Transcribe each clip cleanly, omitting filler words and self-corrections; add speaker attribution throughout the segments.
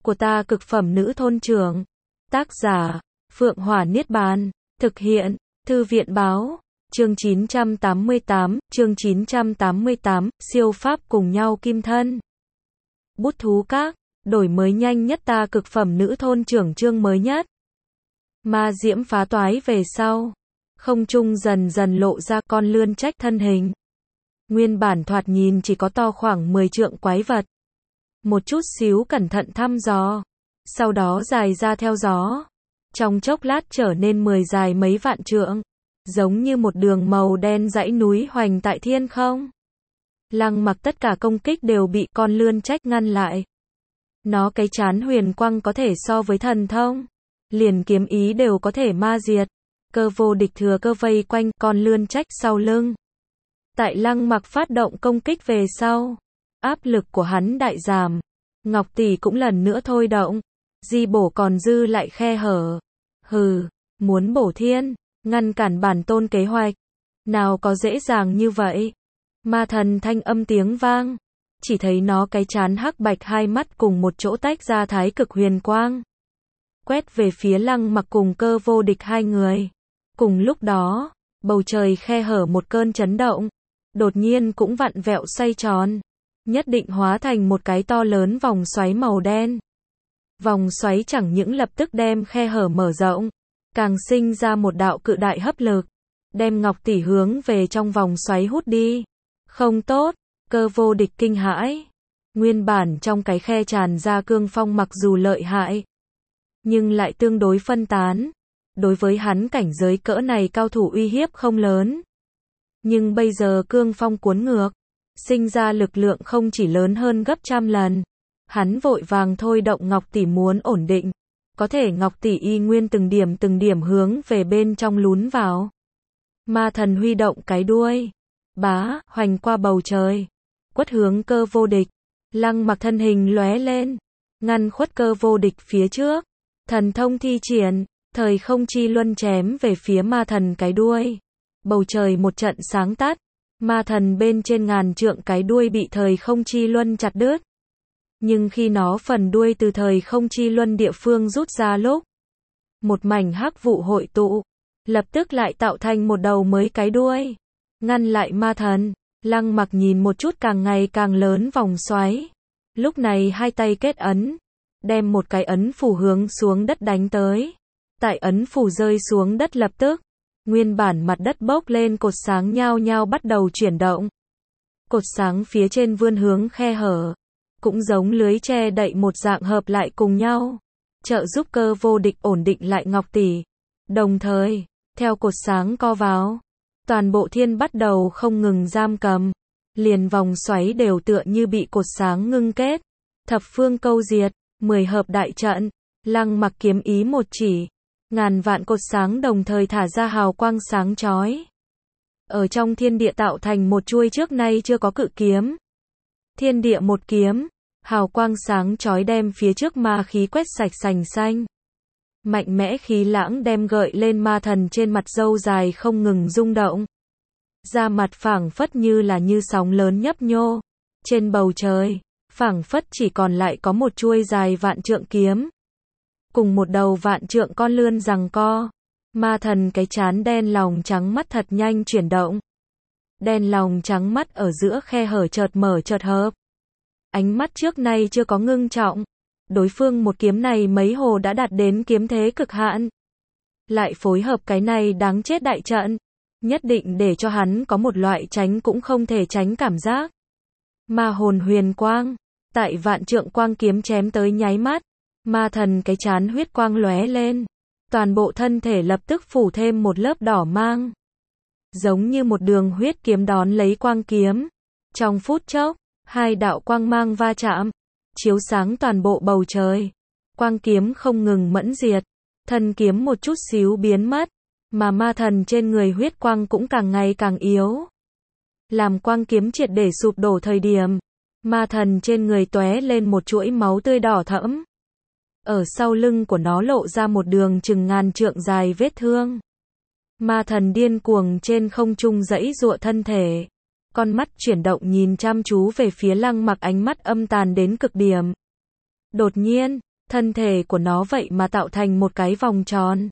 Speaker 1: của ta cực phẩm nữ thôn trưởng. Tác giả, Phượng Hỏa Niết Bàn. Thực hiện, Thư viện báo. Chương 988, siêu pháp cùng nhau kim thân. Bút thú các, đổi mới nhanh nhất ta cực phẩm nữ thôn trưởng chương mới nhất. Ma diễm phá toái về sau, không trung dần dần lộ ra con lươn trách thân hình. Nguyên bản thoạt nhìn chỉ có to khoảng 10 trượng quái vật. Một chút xíu cẩn thận thăm dò, sau đó dài ra theo gió. Trong chốc lát trở nên 10 dài mấy vạn trượng, giống như một đường màu đen dãy núi hoành tại thiên không. Lăng Mặc tất cả công kích đều bị con lươn trách ngăn lại. Nó cái chán huyền quang có thể so với thần thông, liền kiếm ý đều có thể ma diệt. Cơ Vô Địch thừa cơ vây quanh con lươn trách sau lưng. Tại Lăng Mặc phát động công kích về sau, áp lực của hắn đại giảm. Ngọc tỷ cũng lần nữa thôi động, di bổ còn dư lại khe hở. Hừ, muốn bổ thiên, ngăn cản bản tôn kế hoạch, nào có dễ dàng như vậy. Ma thần thanh âm tiếng vang, chỉ thấy nó cái chán hắc bạch hai mắt cùng một chỗ tách ra thái cực huyền quang, quét về phía Lăng Mặc cùng Cơ Vô Địch hai người. Cùng lúc đó, bầu trời khe hở một cơn chấn động, đột nhiên cũng vặn vẹo xoay tròn, nhất định hóa thành một cái to lớn vòng xoáy màu đen. Vòng xoáy chẳng những lập tức đem khe hở mở rộng, càng sinh ra một đạo cự đại hấp lực, đem Ngọc tỷ hướng về trong vòng xoáy hút đi. Không tốt, Cơ Vô Địch kinh hãi. Nguyên bản trong cái khe tràn ra cương phong mặc dù lợi hại, nhưng lại tương đối phân tán. Đối với hắn cảnh giới cỡ này cao thủ uy hiếp không lớn. Nhưng bây giờ cương phong cuốn ngược, sinh ra lực lượng không chỉ lớn hơn gấp trăm lần. Hắn vội vàng thôi động Ngọc tỷ muốn ổn định, có thể Ngọc tỷ y nguyên từng điểm hướng về bên trong lún vào. Ma thần huy động cái đuôi, bá, hoành qua bầu trời, quất hướng Cơ Vô Địch. Lăng Mặc thân hình lóe lên, ngăn khuất Cơ Vô Địch phía trước. Thần thông thi triển, thời không chi luân chém về phía ma thần cái đuôi. Bầu trời một trận sáng tắt, ma thần bên trên ngàn trượng cái đuôi bị thời không chi luân chặt đứt. Nhưng khi nó phần đuôi từ thời không chi luân địa phương rút ra lúc, một mảnh hắc vụ hội tụ, lập tức lại tạo thành một đầu mới cái đuôi, ngăn lại ma thần. Lăng Mặc nhìn một chút càng ngày càng lớn vòng xoáy, lúc này hai tay kết ấn, đem một cái ấn phù hướng xuống đất đánh tới. Tại ấn phù rơi xuống đất lập tức, nguyên bản mặt đất bốc lên cột sáng nhao nhao bắt đầu chuyển động. Cột sáng phía trên vươn hướng khe hở, cũng giống lưới che đậy một dạng hợp lại cùng nhau, trợ giúp Cơ Vô Địch ổn định lại Ngọc tỷ. Đồng thời, theo cột sáng co vào, toàn bộ thiên bắt đầu không ngừng giam cầm, liền vòng xoáy đều tựa như bị cột sáng ngưng kết. Thập phương câu diệt, 10 hợp đại trận. Lăng Mặc kiếm ý một chỉ, ngàn vạn cột sáng đồng thời thả ra hào quang sáng chói, ở trong thiên địa tạo thành một chuôi trước nay chưa có cự kiếm. Thiên địa một kiếm, hào quang sáng chói đem phía trước ma khí quét sạch sành xanh. Mạnh mẽ khí lãng đem gợi lên ma thần trên mặt râu dài không ngừng rung động. Da mặt phảng phất như sóng lớn nhấp nhô. Trên bầu trời, phảng phất chỉ còn lại có một chuôi dài vạn trượng kiếm, cùng một đầu vạn trượng con lươn giằng co. Ma thần cái chán đen lòng trắng mắt thật nhanh chuyển động. Đen lòng trắng mắt ở giữa khe hở chợt mở chợt hợp. Ánh mắt trước nay chưa có ngưng trọng. Đối phương một kiếm này mấy hồ đã đạt đến kiếm thế cực hạn. Lại phối hợp cái này đáng chết đại trận, nhất định để cho hắn có một loại tránh cũng không thể tránh cảm giác. Ma hồn huyền quang, tại vạn trượng quang kiếm chém tới nháy mắt, ma thần cái chán huyết quang lóe lên, toàn bộ thân thể lập tức phủ thêm một lớp đỏ mang, giống như một đường huyết kiếm đón lấy quang kiếm. Trong phút chốc, hai đạo quang mang va chạm, chiếu sáng toàn bộ bầu trời. Quang kiếm không ngừng mẫn diệt, thân kiếm một chút xíu biến mất, mà ma thần trên người huyết quang cũng càng ngày càng yếu. Làm quang kiếm triệt để sụp đổ thời điểm, ma thần trên người tóe lên một chuỗi máu tươi đỏ thẫm. Ở sau lưng của nó lộ ra một đường chừng ngàn trượng dài vết thương. Ma thần điên cuồng trên không trung giãy giụa thân thể, con mắt chuyển động nhìn chăm chú về phía Lăng Mặc, ánh mắt âm tàn đến cực điểm. Đột nhiên, Thân thể của nó vậy mà tạo thành một cái vòng tròn.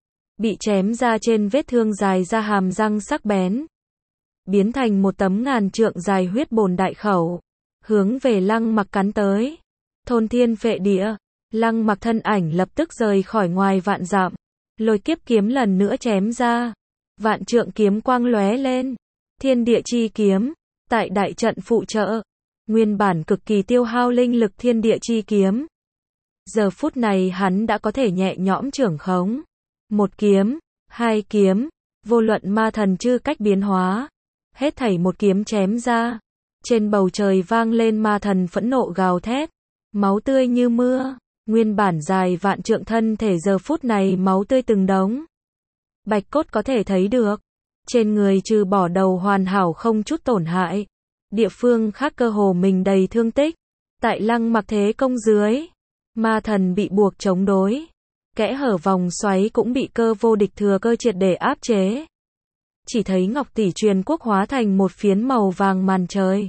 Speaker 1: Bị chém ra trên vết thương dài ra hàm răng sắc bén. Biến thành một tấm ngàn trượng dài huyết bồn đại khẩu. Hướng về Lăng Mặc cắn tới. Thôn thiên phệ địa. Lăng Mặc thân ảnh lập tức rời khỏi ngoài vạn dặm. Lôi kiếp kiếm lần nữa chém ra. Vạn trượng kiếm quang lóe lên. Thiên địa chi kiếm. Tại đại trận phụ trợ. Nguyên bản cực kỳ tiêu hao linh lực thiên địa chi kiếm. Giờ phút này hắn đã có thể nhẹ nhõm trưởng khống. Một kiếm, hai kiếm, vô luận ma thần chư cách biến hóa. Hết thảy một kiếm chém ra. Trên bầu trời vang lên ma thần phẫn nộ gào thét. Máu tươi như mưa. Nguyên bản dài vạn trượng thân thể giờ phút này máu tươi từng đống. Bạch cốt có thể thấy được. Trên người trừ bỏ đầu hoàn hảo không chút tổn hại. Địa phương khác cơ hồ mình đầy thương tích. Tại Lăng Mặc thế công dưới. Ma thần bị buộc chống đối. Kẽ hở vòng xoáy cũng bị cơ vô địch thừa cơ triệt để áp chế. Chỉ thấy Ngọc Tỷ Truyền Quốc hóa thành một phiến màu vàng màn trời.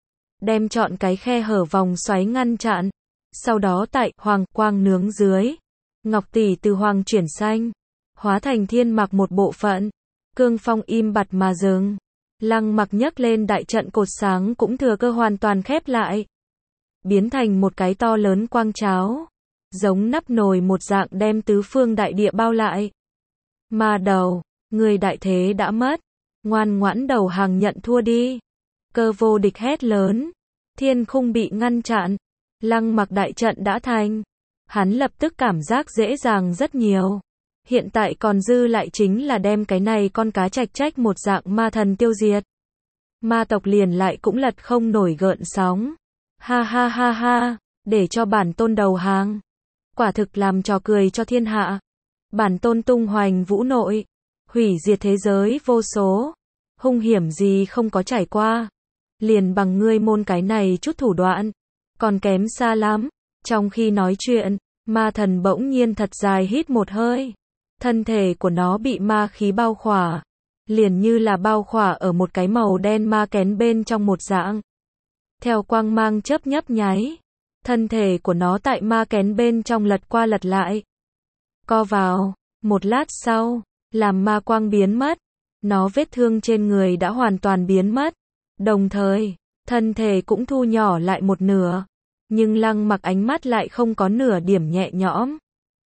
Speaker 1: Đem trọn cái khe hở vòng xoáy ngăn chặn. Sau đó tại hoàng quang nướng dưới. Ngọc Tỷ từ hoàng chuyển xanh. Hóa thành thiên mặc một bộ phận. Cương phong im bặt mà dừng. Lăng Mặc nhấc lên đại trận cột sáng cũng thừa cơ hoàn toàn khép lại. Biến thành một cái to lớn quang cháo. Giống nắp nồi một dạng đem tứ phương đại địa bao lại. Ma đầu, người đại thế đã mất. Ngoan ngoãn đầu hàng nhận thua đi. Cơ vô địch hét lớn. Thiên khung bị ngăn chặn. Lăng Mặc đại trận đã thành. Hắn lập tức cảm giác dễ dàng rất nhiều. Hiện tại còn dư lại chính là đem cái này con cá trạch trách một dạng ma thần tiêu diệt. Ma tộc liền lại cũng lật không nổi gợn sóng. Ha ha ha ha, để cho bản tôn đầu hàng. Quả thực làm trò cười cho thiên hạ. Bản tôn tung hoành vũ nội. Hủy diệt thế giới vô số. Hung hiểm gì không có trải qua. Liền bằng ngươi môn cái này chút thủ đoạn. Còn kém xa lắm. Trong khi nói chuyện, ma thần bỗng nhiên thật dài hít một hơi. Thân thể của nó bị ma khí bao khỏa. Liền như là bao khỏa ở một cái màu đen ma kén bên trong một dạng. Theo quang mang chớp nhấp nháy. Thân thể của nó tại ma kén bên trong lật qua lật lại. Co vào. Một lát sau, làm ma quang biến mất. Nó vết thương trên người đã hoàn toàn biến mất. Đồng thời, thân thể cũng thu nhỏ lại một nửa. Nhưng Lăng Mặc ánh mắt lại không có nửa điểm nhẹ nhõm.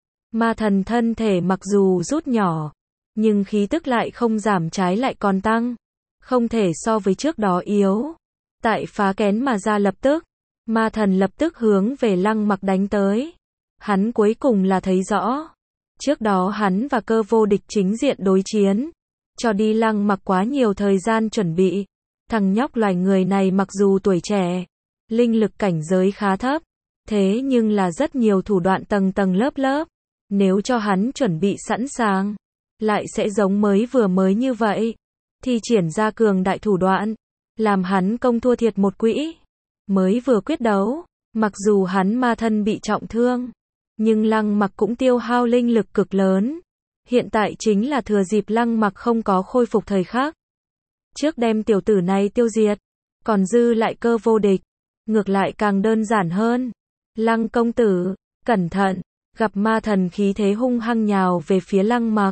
Speaker 1: Ma thần thân thể mặc dù rút nhỏ, nhưng khí tức lại không giảm trái lại còn tăng. Không thể so với trước đó yếu. Tại phá kén mà ra lập tức, ma thần lập tức hướng về Lăng Mặc đánh tới. Hắn cuối cùng là thấy rõ. Trước đó hắn và cơ vô địch chính diện đối chiến. Cho đi Lăng Mặc quá nhiều thời gian chuẩn bị. Thằng nhóc loài người này mặc dù tuổi trẻ, linh lực cảnh giới khá thấp, thế nhưng là rất nhiều thủ đoạn tầng tầng lớp lớp. Nếu cho hắn chuẩn bị sẵn sàng, lại sẽ giống mới như vậy. Thi triển ra cường đại thủ đoạn, làm hắn công thua thiệt một quỹ. Mới vừa quyết đấu, mặc dù hắn ma thân bị trọng thương, nhưng Lăng Mặc cũng tiêu hao linh lực cực lớn. Hiện tại chính là thừa dịp Lăng Mặc không có khôi phục thời khắc. Trước đem tiểu tử này tiêu diệt, còn dư lại cơ vô địch. Ngược lại càng đơn giản hơn. Lăng công tử, cẩn thận. Gặp ma thần khí thế hung hăng nhào về phía Lăng Mặc.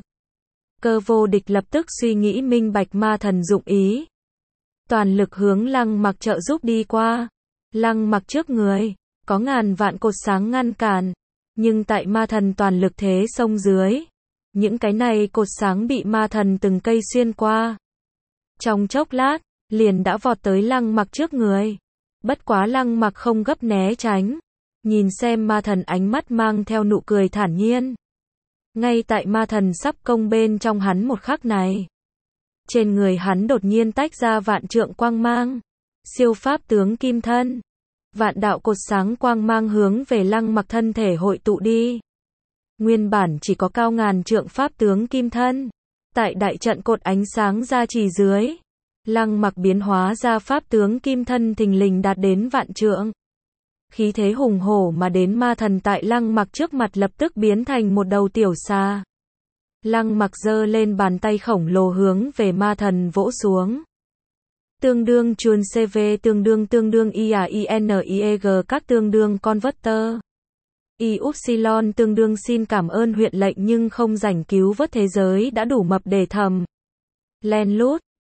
Speaker 1: Cơ vô địch lập tức suy nghĩ minh bạch ma thần dụng ý. Toàn lực hướng Lăng Mặc trợ giúp đi qua. Lăng Mặc trước người, có ngàn vạn cột sáng ngăn cản. Nhưng tại ma thần toàn lực thế xông dưới, những cái này cột sáng bị ma thần từng cây xuyên qua. Trong chốc lát, liền đã vọt tới Lăng Mặc trước người. Bất quá Lăng Mặc không gấp né tránh. Nhìn xem ma thần ánh mắt mang theo nụ cười thản nhiên. Ngay tại ma thần sắp công bên trong hắn một khắc này. Trên người hắn đột nhiên tách ra vạn trượng quang mang. Siêu pháp tướng kim thân. Vạn đạo cột sáng quang mang hướng về Lăng Mặc thân thể hội tụ đi. Nguyên bản chỉ có cao ngàn trượng pháp tướng kim thân. Tại đại trận cột ánh sáng ra chỉ dưới. Lăng Mặc biến hóa ra pháp tướng kim thân thình lình đạt đến vạn trượng. Khí thế hùng hổ mà đến ma thần tại Lăng Mặc trước mặt lập tức biến thành một đầu tiểu xà. Lăng Mặc giơ lên bàn tay khổng lồ hướng về ma thần vỗ xuống. Tương đương chuồn CV tương đương IAINIEG các tương đương converter. Y tương đương xin cảm ơn huyện lệnh nhưng không rảnh cứu vớt thế giới đã đủ mập để thầm. Len lút.